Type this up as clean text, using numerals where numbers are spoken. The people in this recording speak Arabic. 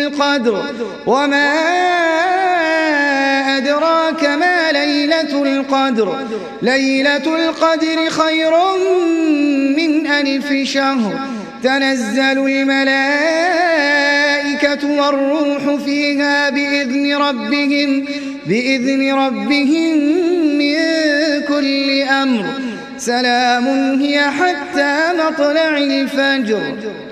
القدر وما أدراك ما ليلة القدر ليلة القدر خير من 1000 شهر تنزل الملائكة والروح فيها بإذن ربهم من كل أمر سلام هي حتى مطلع الفجر